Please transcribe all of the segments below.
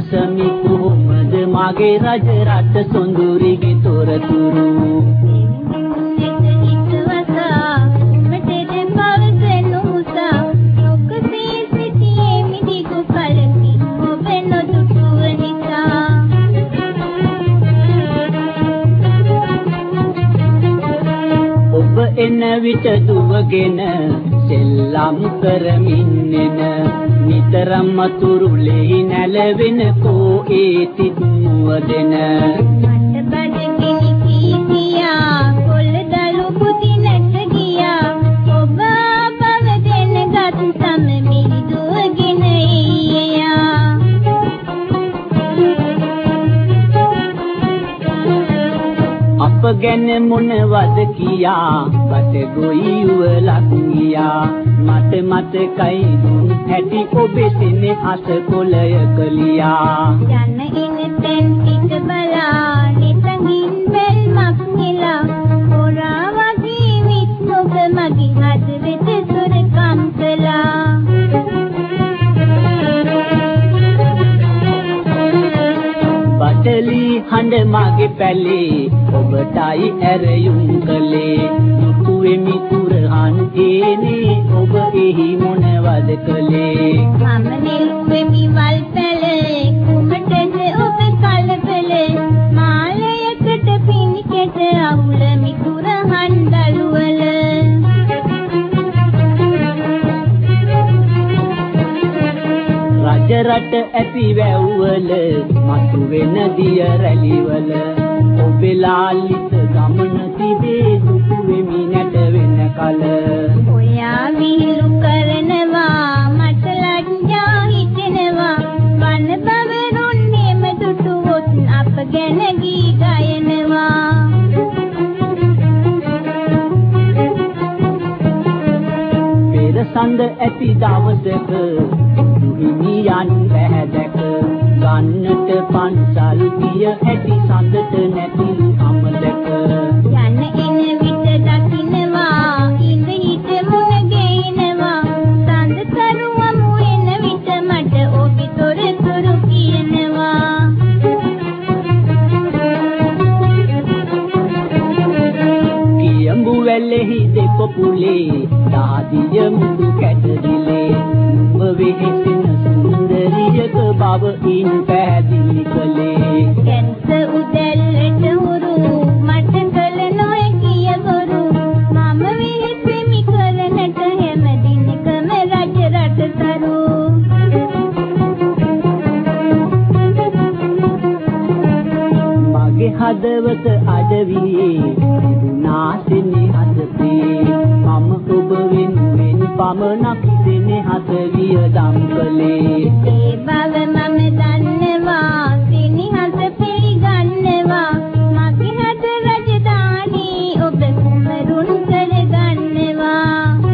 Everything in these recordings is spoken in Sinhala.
විමසමි කොහොමද මගේ රජ රට සොඳුරිගේ තොරතුරු එන විට දුවගෙන සෙල්ලම් කරමින් එන නිතරම තුරුලේ නැලවෙන කෝ ඒ තිත්මුව දෙන මට බඩගිනි කීකියා කොල්ලදලු පුති නැට ගියා ඔබ බව දෙන ගත් සම මිරිදුවගෙන එයියා අප ගැන මොනවද කියා බට ගොයි උවලක් ගියා මට මතකයි දුන් හැටි ඔබේ සෙනෙහස කොළය කලියා යන්න ඉන තෙන් පිට බලා නිතඟින් බැල්මක් නෙලා හොරා වගේ විත් ඔබ මගේ හද වෙත සොරකම් කළා බටලි හඬ මගේ පැලේ ඔබටයි ඇරයුම් කළේ මුතුෙමි කුරහන් ඒනේ ඔබ එහි මොනවද කළේ මම නිල්ුවෙමි වල් පැලේ කුමටද ඔබ කලබලේ මාලයකට පිනිකෙට අවුලමි කුරහන් දළුවල රජ රට ඇති වැව්වල මතු වෙන දිය රැලිවල ඔබලාලිත ගමන තිබේ දුටු වෙමි නැට වෙන කල ඔයා විහිළු කරනවා මට ලැජ්ජා හිතෙනවා වන බවරුන්නේම දුටුවොත් අප ගැන ගී ගයනවා පෙර සඳ ඇති දවසක දුහිමියන් පැහැදක ගන්නට පන්සල් ගිය හැටි සඳට නැතිලු අමලක යන්න එන විට දකින්නවා ඉඳ හිට මුණ ගේනවා සඳ තරුවමු එන විට මට ඔබේ තොරතුරු කියනවා කියඹු වැල්ලෙහි දෙපොපුලේ දාදිය මුඩු කැටදිලේ නුඹ වෙහෙසෙන සුන්දරියක බව ඉන් පැහැදිලි කළේ කැන්ස උදැල්ලට හුරු මට කල නොහැකිය බොරු මම වෙහෙසෙමි කරනට හැම දිනකම රජ රට තරු මගේ හදවත අඩවියේ තිබුණා සෙනෙහසපේ මම ඔබ වෙනුවෙන් පමණක් සෙනෙහස වියදම් කළේ ඒ බව මම දන්නවා සෙනෙහස පිළිගන්නවා මගේ හද රජධානී ඔබ කුමරුන් කරගන්නවා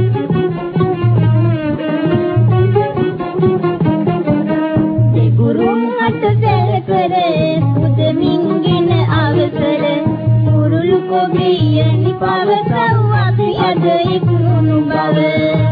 ඒ ගුරුන් හත සැල කර පුදමින්ගෙන අවසර කුරුළු කොබියනි පවසව් අපි අද ඉක්ුණු බව